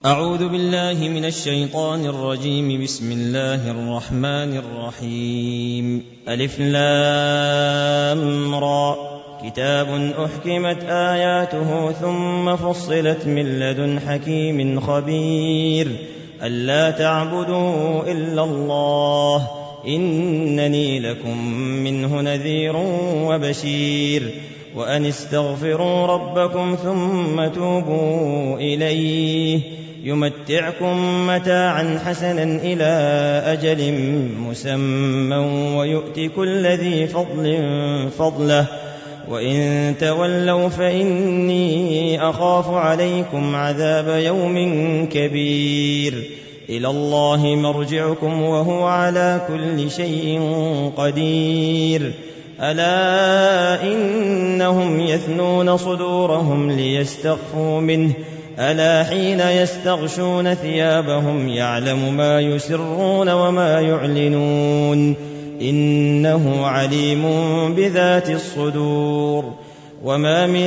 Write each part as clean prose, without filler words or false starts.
أعوذ بالله من الشيطان الرجيم. بسم الله الرحمن الرحيم. ألف لام را. كتاب أحكمت آياته ثم فصلت من لدن حكيم خبير. ألا تعبدوا إلا الله إنني لكم منه نذير وبشير. وأن استغفروا ربكم ثم توبوا إليه يمتعكم متاعا حسنا إلى أجل مسمى ويؤت كل ذي فضل فضله وإن تولوا فإني أخاف عليكم عذاب يوم كبير. إلى الله مرجعكم وهو على كل شيء قدير. ألا إنهم يثنون صدورهم ليستخفوا منه ألا حين يستغشون ثيابهم يعلم ما يسرون وما يعلنون إنه عليم بذات الصدور. وما من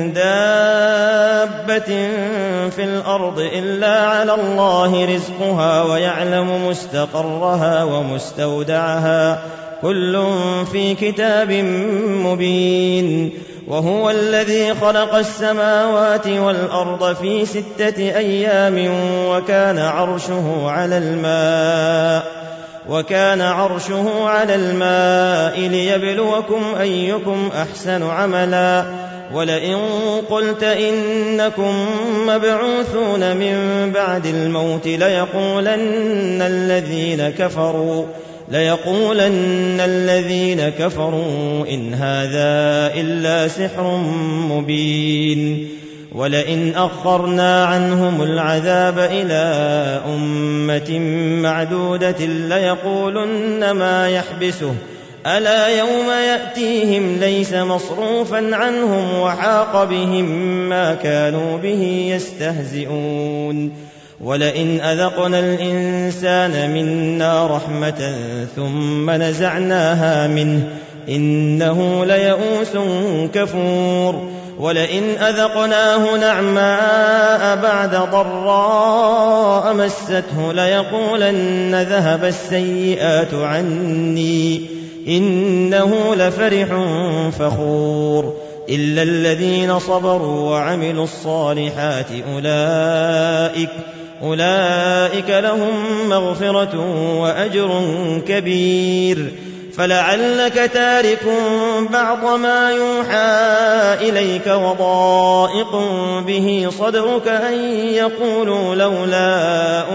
دابة في الأرض إلا على الله رزقها ويعلم مستقرها ومستودعها كل في كتاب مبين. وهو الذي خلق السماوات والأرض في 6 أيام وكان عرشه على الماء ليبلوكم أيكم أحسن عملا. ولئن قلت إنكم مبعوثون من بعد الموت ليقولن الذين كفروا إن هذا إلا سحر مبين. ولئن أخرنا عنهم العذاب إلى أمة معدودة ليقولن ما يحبسه ألا يوم يأتيهم ليس مصروفا عنهم وحاق بهم ما كانوا به يستهزئون. ولئن أذقنا الإنسان منا رحمة ثم نزعناها منه إنه ليئوس كفور. ولئن أذقناه نعماء بعد ضراء مسته ليقولن ذهب السيئات عنّي إنه لفرح فخور. إلا الذين صبروا وعملوا الصالحات أولئك لهم مغفرة وأجر كبير. فلعلك تارك بعض ما يوحى إليك وضائق به صدرك أن يقولوا لولا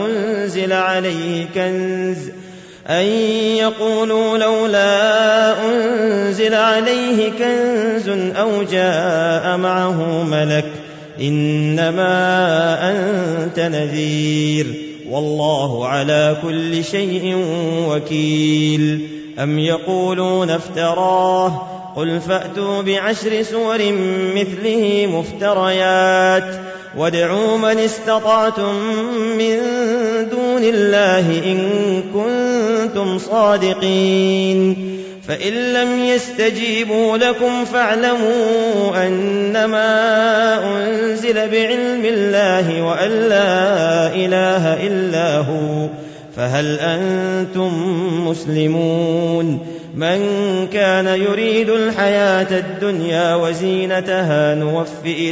أنزل عليه كنز أو جاء معه ملك إنما أنت نذير والله على كل شيء وكيل. أم يقولون افتراه قل فأتوا ب10 سور مثله مفتريات وادعوا من استطعتم من دون الله إن كنتم صادقين. فإن لم يستجيبوا لكم فاعلموا أنما أنزل بعلم الله وأن لا إله إلا هو فهل أنتم مسلمون. من كان يريد الحياة الدنيا وزينتها نوفي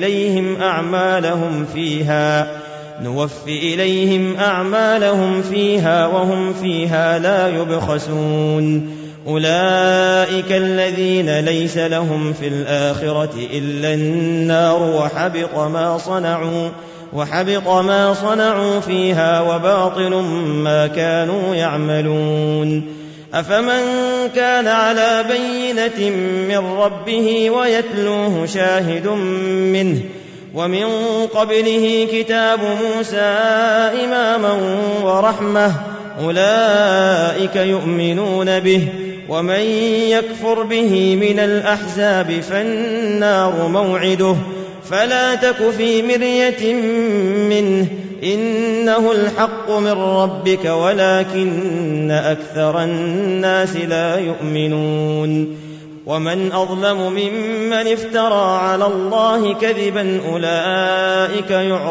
إليهم أعمالهم فيها وهم فيها لا يبخسون. أولئك الذين ليس لهم في الآخرة إلا النار وحبط ما صنعوا فيها وباطل ما كانوا يعملون. أفمن كان على بينة من ربه ويتلوه شاهد منه ومن قبله كتاب موسى إماما ورحمة أولئك يؤمنون به. ومن يكفر به من الأحزاب فالنار موعده فلا تك في مرية منه إنه الحق من ربك ولكن أكثر الناس لا يؤمنون. ومن أظلم ممن افترى على الله كذبا أولئك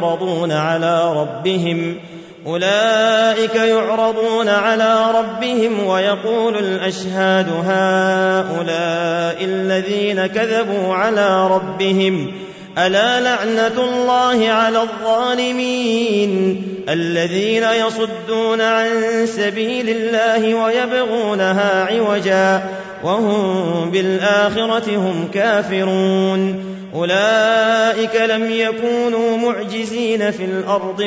يعرضون على ربهم ويقول الأشهاد هؤلاء الذين كذبوا على ربهم ألا لعنة الله على الظالمين الذين يصدون عن سبيل الله ويبغونها عوجا وهم بالآخرة هم كافرون أولئك لم يكونوا معجزين في الأرض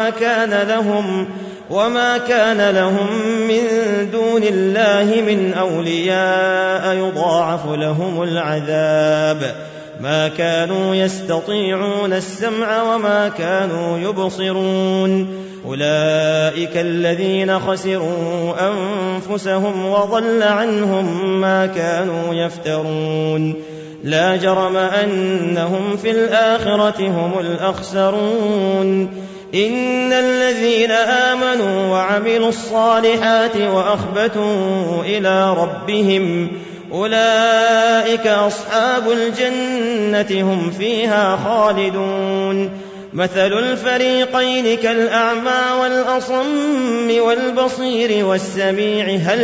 وما كان لهم من دون الله من أولياء يضاعف لهم العذاب ما كانوا يستطيعون السمع وما كانوا يبصرون أولئك الذين خسروا أنفسهم وضل عنهم ما كانوا يفترون لا جرم أنهم في الآخرة هم الأخسرون إن الذين آمنوا وعملوا الصالحات وأخبتوا إلى ربهم أولئك أصحاب الجنة هم فيها خالدون مثل الفريقين كالأعمى والأصم والبصير والسميع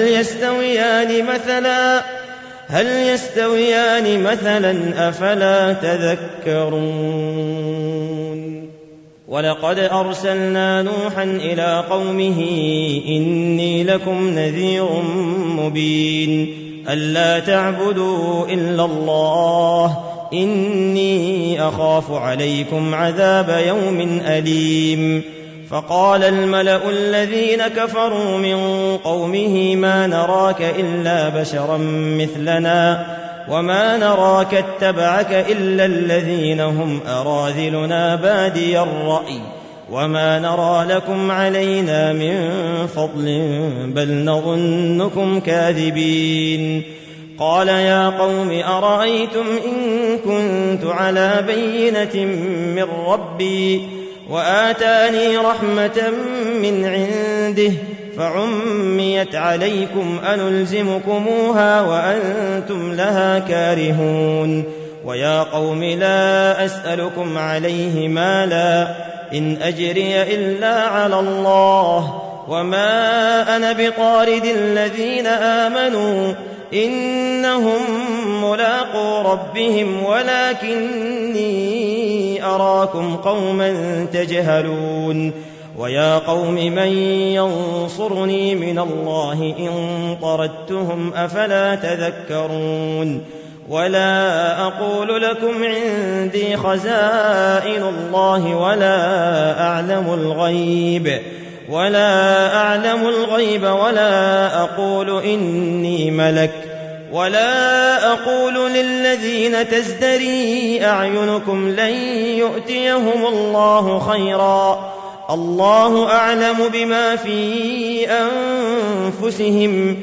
هل يستويان مثلا أفلا تذكرون ولقد أرسلنا نوحا إلى قومه إني لكم نذير مبين ألا تعبدوا إلا الله إني أخاف عليكم عذاب يوم أليم فقال الملأ الذين كفروا من قومه ما نراك إلا بشرا مثلنا وما نراك اتبعك إلا الذين هم أراذلنا بادي الرأي وما نرى لكم علينا من فضل بل نظنكم كاذبين قال يا قوم أرأيتم إن كنت على بينة من ربي وآتاني رحمة من عنده فعميت عليكم أنلزمكموها وأنتم لها كارهون ويا قوم لا أسألكم عليه مالا إن أجري إلا على الله وما أنا بطارد الذين آمنوا إنهم ملاقو ربهم ولكني أراكم قوما تجهلون ويا قوم من ينصرني من الله إن طردتهم أفلا تذكرون ولا أقول لكم عندي خزائن الله ولا أعلم الغيب ولا أقول إني ملك ولا أقول للذين تزدري أعينكم لن يؤتيهم الله خيرا الله أعلم بما في أنفسهم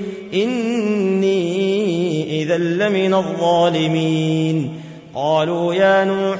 إني إذا لمن الظالمين قالوا يا نوح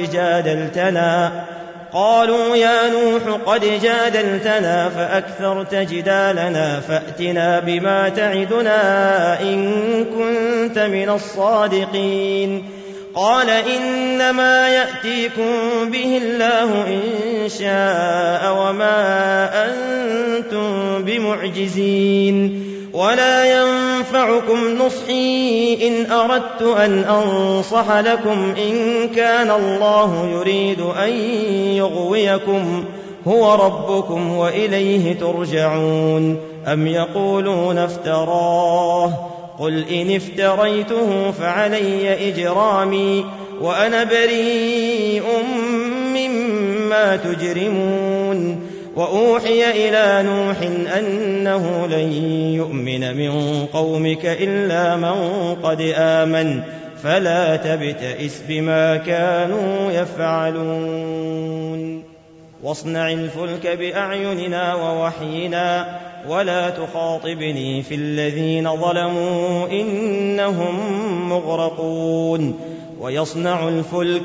قد جادلتنا فأكثرت جدالنا فأتنا بما تعدنا إن كنت من الصادقين قال إنما يأتيكم به الله إن شاء وما أنتم بمعجزين ولا ينفعكم نصحي إن أردت أن أنصح لكم إن كان الله يريد أن يغويكم هو ربكم وإليه ترجعون أم يقولون افتراه قل إن افتريته فعلي إجرامي وأنا بريء مما تجرمون وأوحي إلى نوح أنه لن يؤمن من قومك إلا من قد آمن فلا تبتئس بما كانوا يفعلون واصنع الفلك بأعيننا ووحينا ولا تخاطبني في الذين ظلموا إنهم مغرقون ويصنع الفلك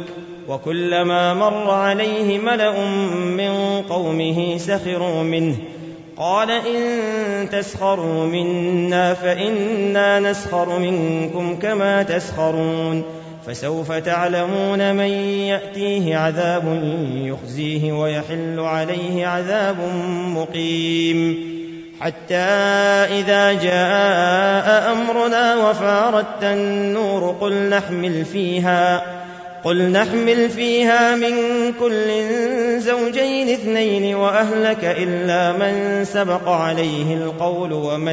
وكلما مر عليه ملأ من قومه سخروا منه قال إن تسخروا منا فإنا نسخر منكم كما تسخرون فسوف تعلمون من يأتيه عذاب يخزيه ويحل عليه عذاب مقيم حتى إذا جاء أمرنا وفارت النور قل نحمل فيها من كل زوجين اثنين وأهلك إلا من سبق عليه القول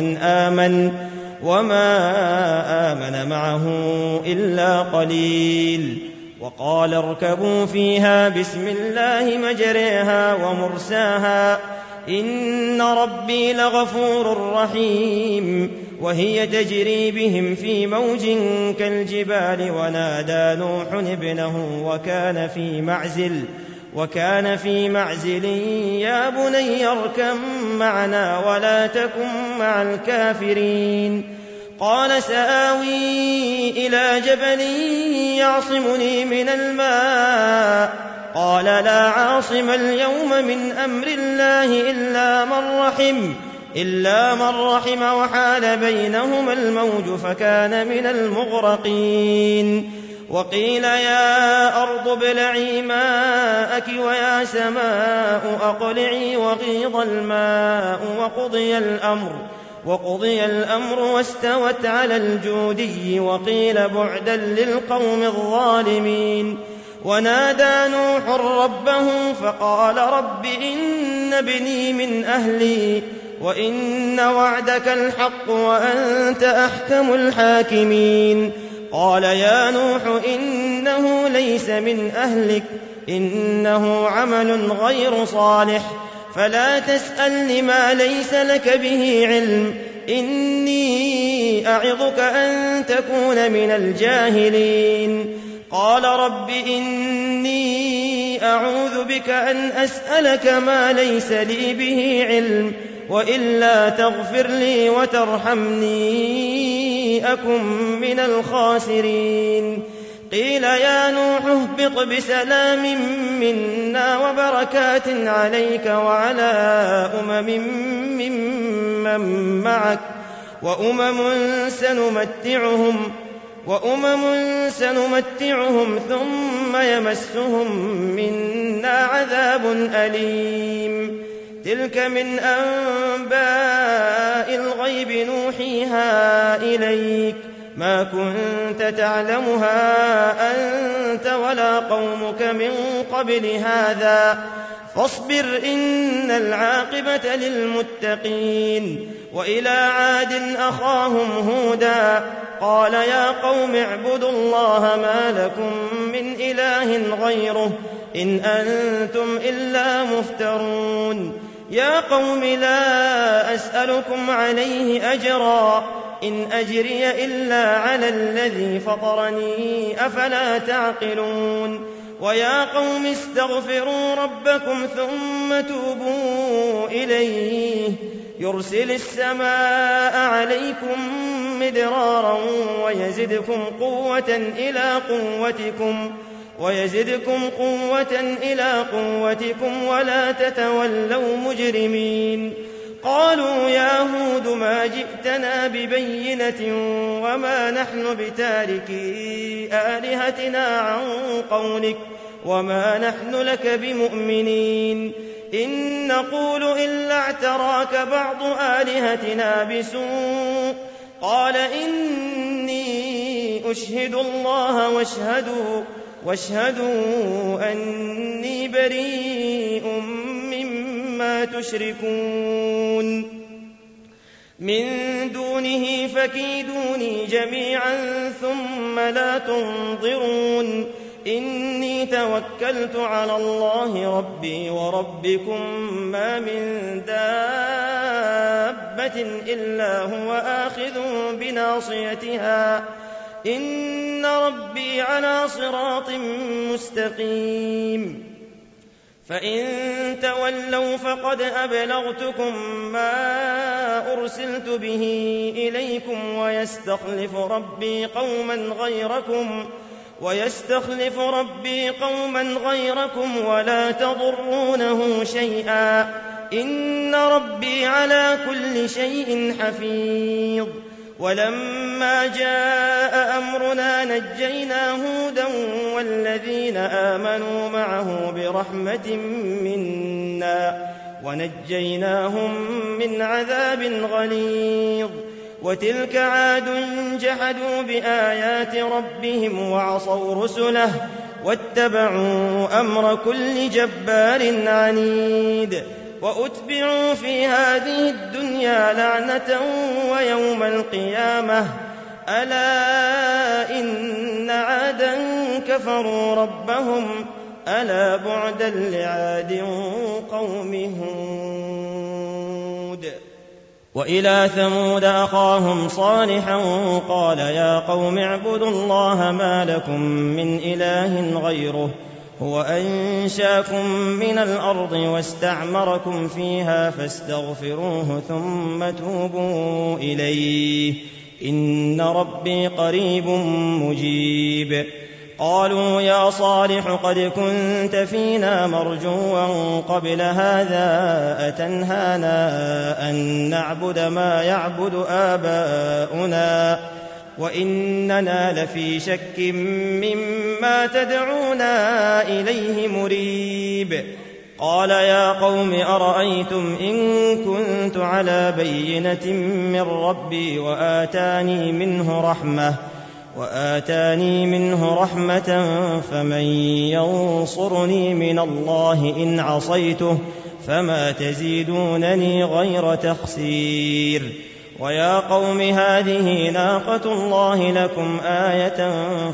وما آمن معه إلا قليل وقال اركبوا فيها بسم الله مجريها ومرساها إن ربي لغفور رحيم وهي تجري بهم في موج كالجبال ونادى نوح ابنه وكان في معزل يا بني اركب معنا ولا تكن مع الكافرين قال سآوي إلى جبل يعصمني من الماء قال لا عاصم اليوم من أمر الله إلا من رحم وحال بينهما الموج فكان من المغرقين وقيل يا أرض ابلعي ماءك ويا سماء أقلعي وغيض الماء وقضي الأمر واستوت على الجودي وقيل بعدا للقوم الظالمين ونادى نوح ربه فقال رب إن ابني من أهلي وإن وعدك الحق وأنت أحكم الحاكمين قال يا نوح إنه ليس من أهلك إنه عمل غير صالح فلا تسألني ما ليس لك به علم إني أعظك أن تكون من الجاهلين قال رب إني أعوذ بك أن أسألك ما ليس لي به علم وإلا تغفر لي وترحمني أكن من الخاسرين قيل يا نوح اهبط بسلام منا وبركات عليك وعلى ممن معك وأمم سنمتعهم ثم يمسهم منا عذاب أليم تلك من أنباء الغيب نوحيها إليك ما كنت تعلمها أنت ولا قومك من قبل هذا فاصبر إن العاقبة للمتقين وإلى عاد أخاهم هودا قال يا قوم اعبدوا الله ما لكم من إله غيره إن أنتم إلا مفترون يا قوم لا أسألكم عليه أجرا إن أجري إلا على الذي فطرني أفلا تعقلون ويا قوم استغفروا ربكم ثم توبوا إليه يرسل السماء عليكم مدرارا ويزدكم قوة إلى قوتكم ولا تتولوا مجرمين قالوا يا هود ما جئتنا ببينة وما نحن بتاركي آلهتنا عن قولك وما نحن لك بمؤمنين إن نقول إلا اعتراك بعض آلهتنا بسوء قال إني أشهد الله واشهدوا أني بريء مما تشركون من دونه فكيدوني جميعا ثم لا تنظرون إني توكلت على الله ربي وربكم ما من دابة إلا هو آخذ بناصيتها إن ربي على صراط مستقيم فإن تولوا فقد أبلغتكم ما أرسلت به إليكم ويستخلف ربي قوما غيركم ولا تضرونه شيئا إن ربي على كل شيء حفيظ. ولما جاء أمرنا نجينا هودا والذين آمنوا معه برحمة منا ونجيناهم من عذاب غليظ. وتلك عاد جحدوا بآيات ربهم وعصوا رسله واتبعوا أمر كل جبار عنيد. وأتبعوا في هذه الدنيا لعنة ويوم القيامة ألا إن عادا كفروا ربهم ألا بعدا لعاد قوم هود. وإلى ثمود أخاهم صالحا قال يا قوم اعبدوا الله ما لكم من إله غيره هو أنشاكم من الأرض واستعمركم فيها فاستغفروه ثم توبوا إليه إن ربي قريب مجيب. قالوا يا صالح قد كنت فينا مرجوا قبل هذا أتنهانا أن نعبد ما يعبد آباؤنا وإننا لفي شك مما تدعونا إليه مريب. قال يا قوم أرأيتم إن كنت على بينة من ربي وآتاني منه رحمة فمن ينصرني من الله إن عصيته فما تزيدونني غير تخسير. ويا قوم هذه ناقة الله لكم آية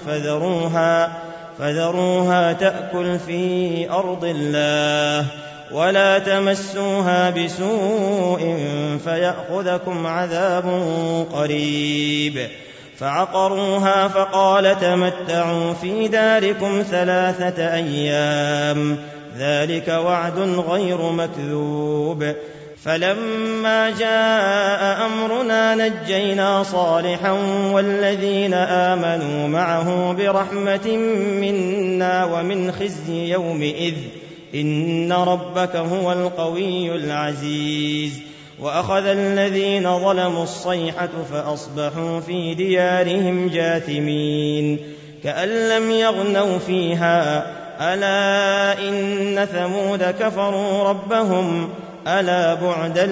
فذروها تأكل في أرض الله ولا تمسوها بسوء فيأخذكم عذاب قريب. فعقروها فقال تمتعوا في داركم 3 أيام ذلك وعد غير مكذوب. فلما جاء أمرنا نجينا صالحا والذين آمنوا معه برحمة منا ومن خزي يومئذ إن ربك هو القوي العزيز. وأخذ الذين ظلموا الصيحة فأصبحوا في ديارهم جاثمين كأن لم يغنوا فيها ألا إن ثمود كفروا ربهم ألا بعدا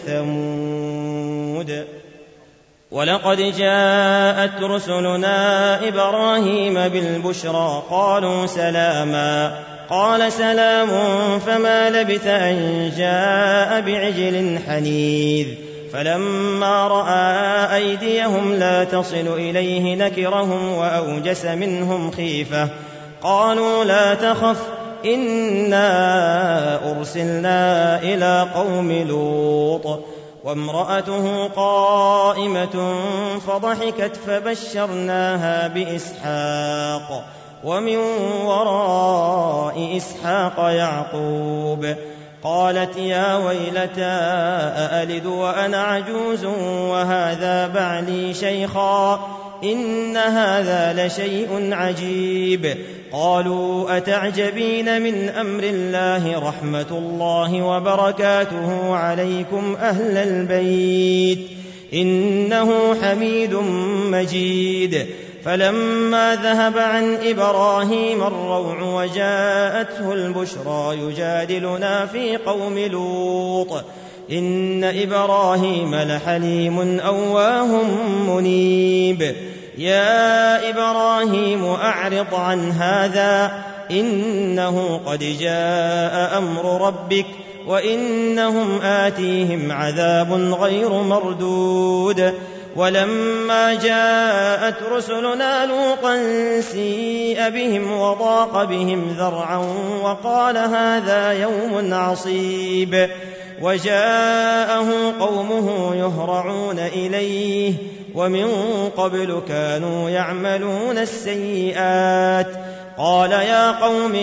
لثمود. ولقد جاءت رسلنا إبراهيم بالبشرى قالوا سلاما قال سلام فما لبث أن جاء بعجل حنيذ. فلما رأى أيديهم لا تصل إليه نكرهم وأوجس منهم خيفة قالوا لا تخف إنا أرسلنا إلى قوم لوط. وامرأته قائمة فضحكت فبشرناها بإسحاق ومن وراء إسحاق يعقوب. قالت يا ويلتى أألد وأنا عجوز وهذا بعلي شيخا إن هذا لشيء عجيب. قالوا أتعجبين من أمر الله رحمة الله وبركاته عليكم أهل البيت إنه حميد مجيد. فلما ذهب عن إبراهيم الروع وجاءته البشرى يجادلنا في قوم لوط إن إبراهيم لحليم أواه منيب. يا إبراهيم أعرض عن هذا إنه قد جاء أمر ربك وإنهم آتيهم عذاب غير مردود. ولما جاءت رسلنا لوطا سيء بهم وضاق بهم ذرعا وقال هذا يوم عصيب. وجاءه قومه يهرعون إليه ومن قبل كانوا يعملون السيئات. قال يا قوم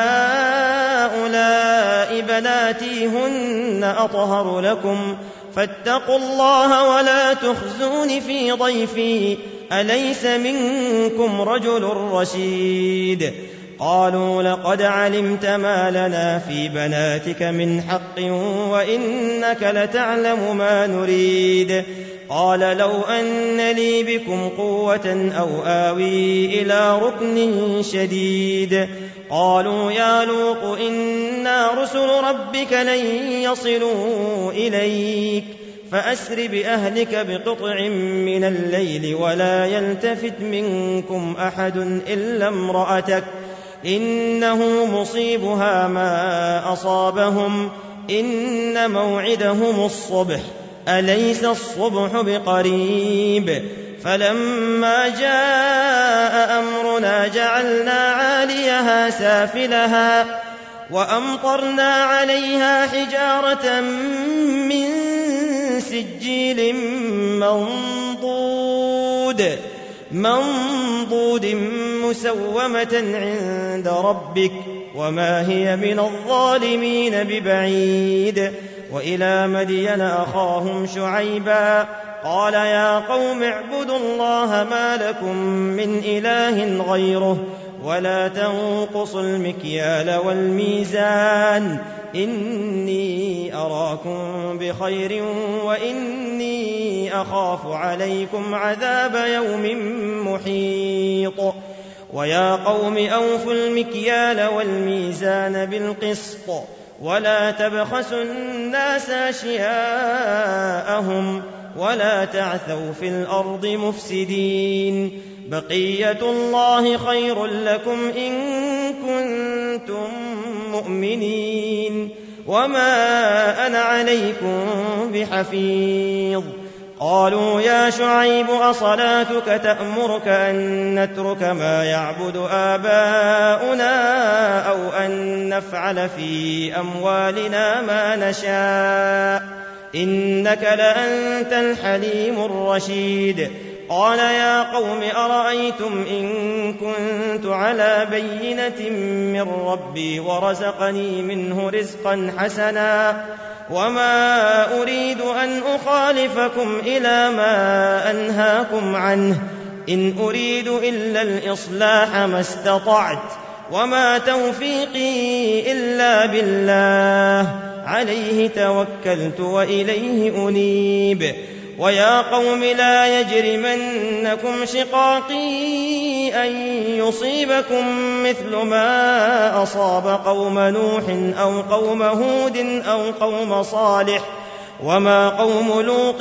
هؤلاء بناتي هن أطهر لكم فاتقوا الله ولا تخزون في ضيفي أليس منكم رجل رشيد. قالوا لقد علمت ما لنا في بناتك من حق وإنك لتعلم ما نريد. قال لو أن لي بكم قوة أو آوي إلى ركن شديد. قالوا يا لوط إنا رسل ربك لن يصلوا إليك فأسر بأهلك بقطع من الليل ولا يلتفت منكم أحد إلا امرأتك إنه مصيبها ما أصابهم إن موعدهم الصبح أليس الصبح بقريب. فلما جاء أمرنا جعلنا عاليها سافلها وأمطرنا عليها حجارة من سجيل منضود مسومة عند ربك وما هي من الظالمين ببعيد. وإلى مدين أخاهم شعيبا قال يا قوم اعبدوا الله ما لكم من إله غيره ولا تنقصوا المكيال والميزان إني أراكم بخير وإني أخاف عليكم عذاب يوم محيط. ويا قوم أوفوا المكيال والميزان بالقسط ولا تبخسوا الناس أشياءهم ولا تعثوا في الأرض مفسدين. بقية الله خير لكم إن كنتم مؤمنين وما أنا عليكم بحفيظ. قالوا يا شعيب أصلاتك تأمرك أن نترك ما يعبد آباؤنا أو أن نفعل في أموالنا ما نشاء إنك لأنت الحليم الرشيد. قال يا قوم أرأيتم إن كنت على بينة من ربي ورزقني منه رزقا حسنا وما أريد أن أخالفكم إلى ما أنهاكم عنه إن أريد إلا الإصلاح ما استطعت وما توفيقي إلا بالله عليه توكلت وإليه أنيب. ويا قوم لا يجرمنكم شقاقي أن يصيبكم مثل ما أصاب قوم نوح أو قوم هود أو قوم صالح وما قوم لوط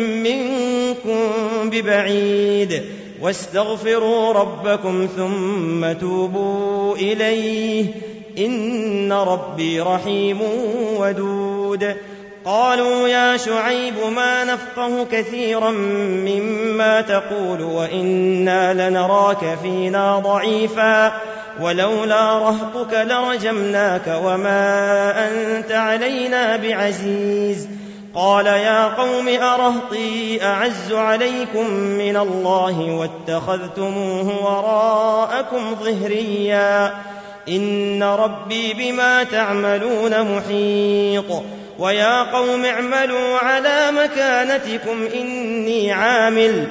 منكم ببعيد. واستغفروا ربكم ثم توبوا إليه إن ربي رحيم ودود. قالوا يا شعيب ما نفقه كثيرا مما تقول وإنا لنراك فينا ضعيفا ولولا رهطك لرجمناك وما أنت علينا بعزيز. قال يا قوم أرهطي أعز عليكم من الله واتخذتموه وراءكم ظهريا إن ربي بما تعملون محيط. ويا قوم اعملوا على مكانتكم إني عامل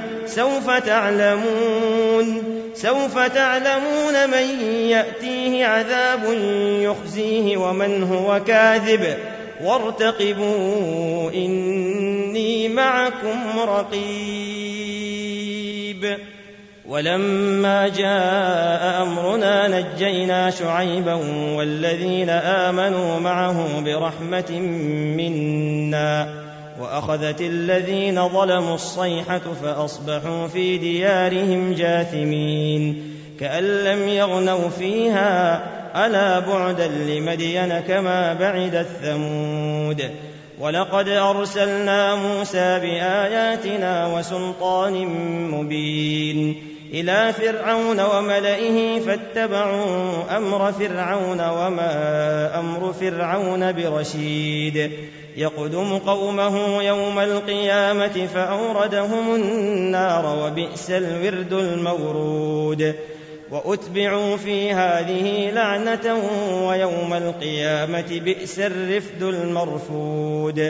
سوف تعلمون من يأتيه عذاب يخزيه ومن هو كاذب وارتقبوا إني معكم رقيب. ولما جاء أمرنا نجينا شعيبا والذين آمنوا معه برحمة منا وأخذت الذين ظلموا الصيحة فأصبحوا في ديارهم جاثمين كأن لم يغنوا فيها ألا بعدا لمدين كما بعدت ثمود. ولقد أرسلنا موسى بآياتنا وسلطان مبين إلى فرعون وملئه فاتبعوا أمر فرعون وما أمر فرعون برشيد. يقدم قومه يوم القيامة فأوردهم النار وبئس الورد المورود. وأتبعوا في هذه لعنة ويوم القيامة بئس الرفد المرفود.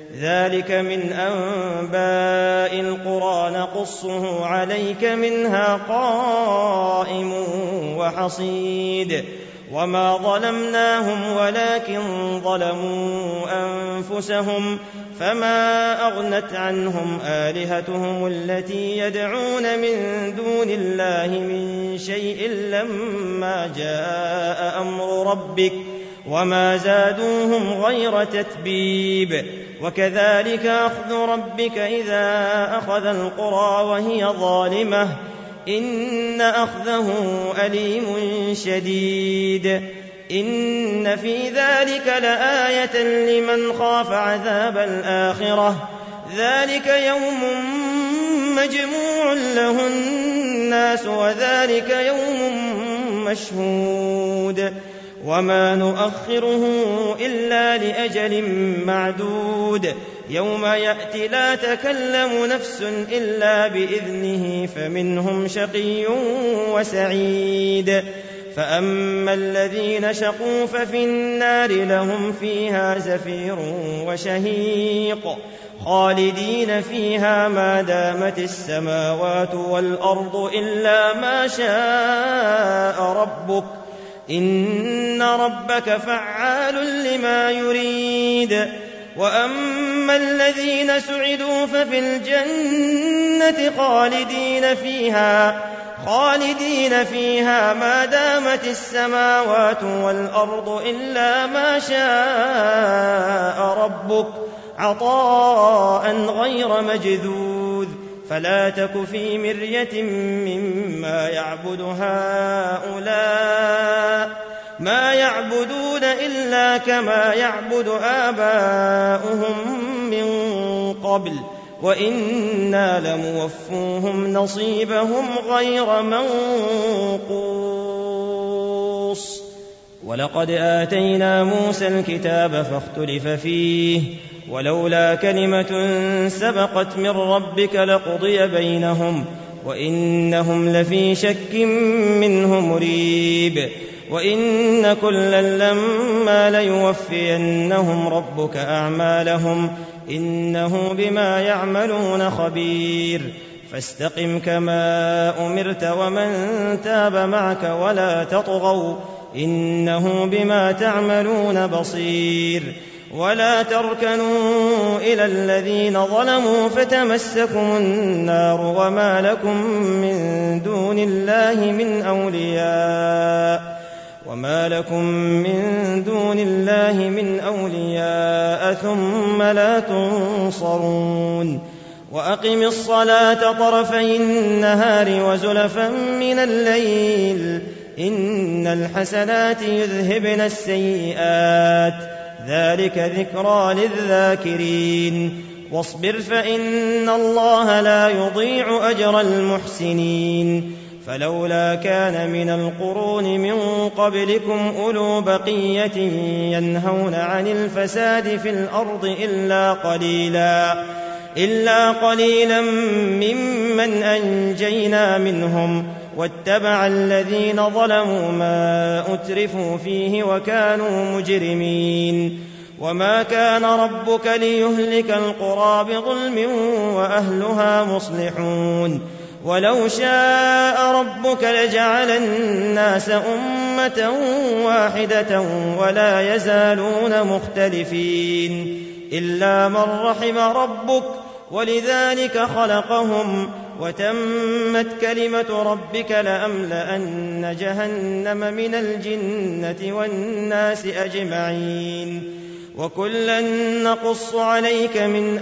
ذلك من أنباء القرى نقصه عليك منها قائم وحصيد وما ظلمناهم ولكن ظلموا أنفسهم فما أغنت عنهم آلهتهم التي يدعون من دون الله من شيء لما جاء أمر ربك وما زادوهم غير تتبيب وكذلك أخذ ربك إذا أخذ القرى وهي ظالمة إن أخذه أليم شديد إن في ذلك لآية لمن خاف عذاب الآخرة ذلك يوم مجموع له الناس وذلك يوم مشهود وما نؤخره إلا لأجل معدود يوم يأتي لا تكلم نفس إلا بإذنه فمنهم شقي وسعيد فأما الذين شقوا ففي النار لهم فيها زفير وشهيق خالدين فيها ما دامت السماوات والأرض إلا ما شاء ربك إن ربك فعال لما يريد وأما الذين سعدوا ففي الجنة خالدين فيها ما دامت السماوات والأرض إلا ما شاء ربك عطاء ما مجذوذ فلا تك في مرية مما يعبد هؤلاء ما يعبدون إلا كما يعبد آباؤهم من قبل وإنا لموفوهم نصيبهم غير منقوص ولقد آتينا موسى الكتاب فاختلف فيه ولولا كلمة سبقت من ربك لقضي بينهم وإنهم لفي شك منه مريب وإن كلا لما ليوفينهم ربك أعمالهم إنه بما يعملون خبير فاستقم كما أمرت ومن تاب معك ولا تطغوا إنه بما تعملون بصير ولا تركنوا إلى الذين ظلموا فتمسكم النار وما لكم من دون الله من أولياء ثم لا تنصرون وأقم الصلاة طرفي النهار وزلفا من الليل إن الحسنات يذهبن السيئات ذلك ذكرى للذاكرين واصبر فإن الله لا يضيع أجر المحسنين فلولا كان من القرون من قبلكم أولو بقية ينهون عن الفساد في الأرض إلا قليلا ممن أنجينا منهم واتبع الذين ظلموا ما أترفوا فيه وكانوا مجرمين وما كان ربك ليهلك القرى بظلم وأهلها مصلحون ولو شاء ربك لجعل الناس أمة واحدة ولا يزالون مختلفين إلا من رحم ربك ولذلك خلقهم وتمت كلمة ربك لأملأن جهنم من الجنة والناس أجمعين وكلا نقص عليك من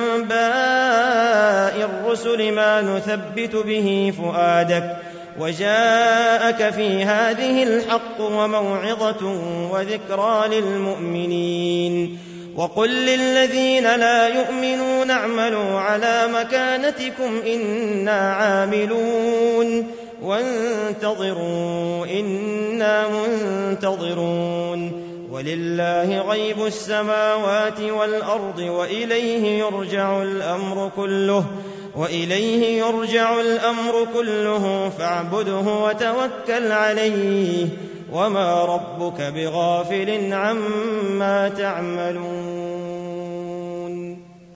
أنباء الرسل ما نثبت به فؤادك وجاءك في هذه الحق وموعظة وذكرى للمؤمنين وقل للذين لا يؤمنون اعملوا على مكانتكم إنا عاملون وانتظروا إنا منتظرون ولله غيب السماوات والأرض وإليه يرجع الأمر كله فاعبده وتوكل عليه وما ربك بغافل عما تعملون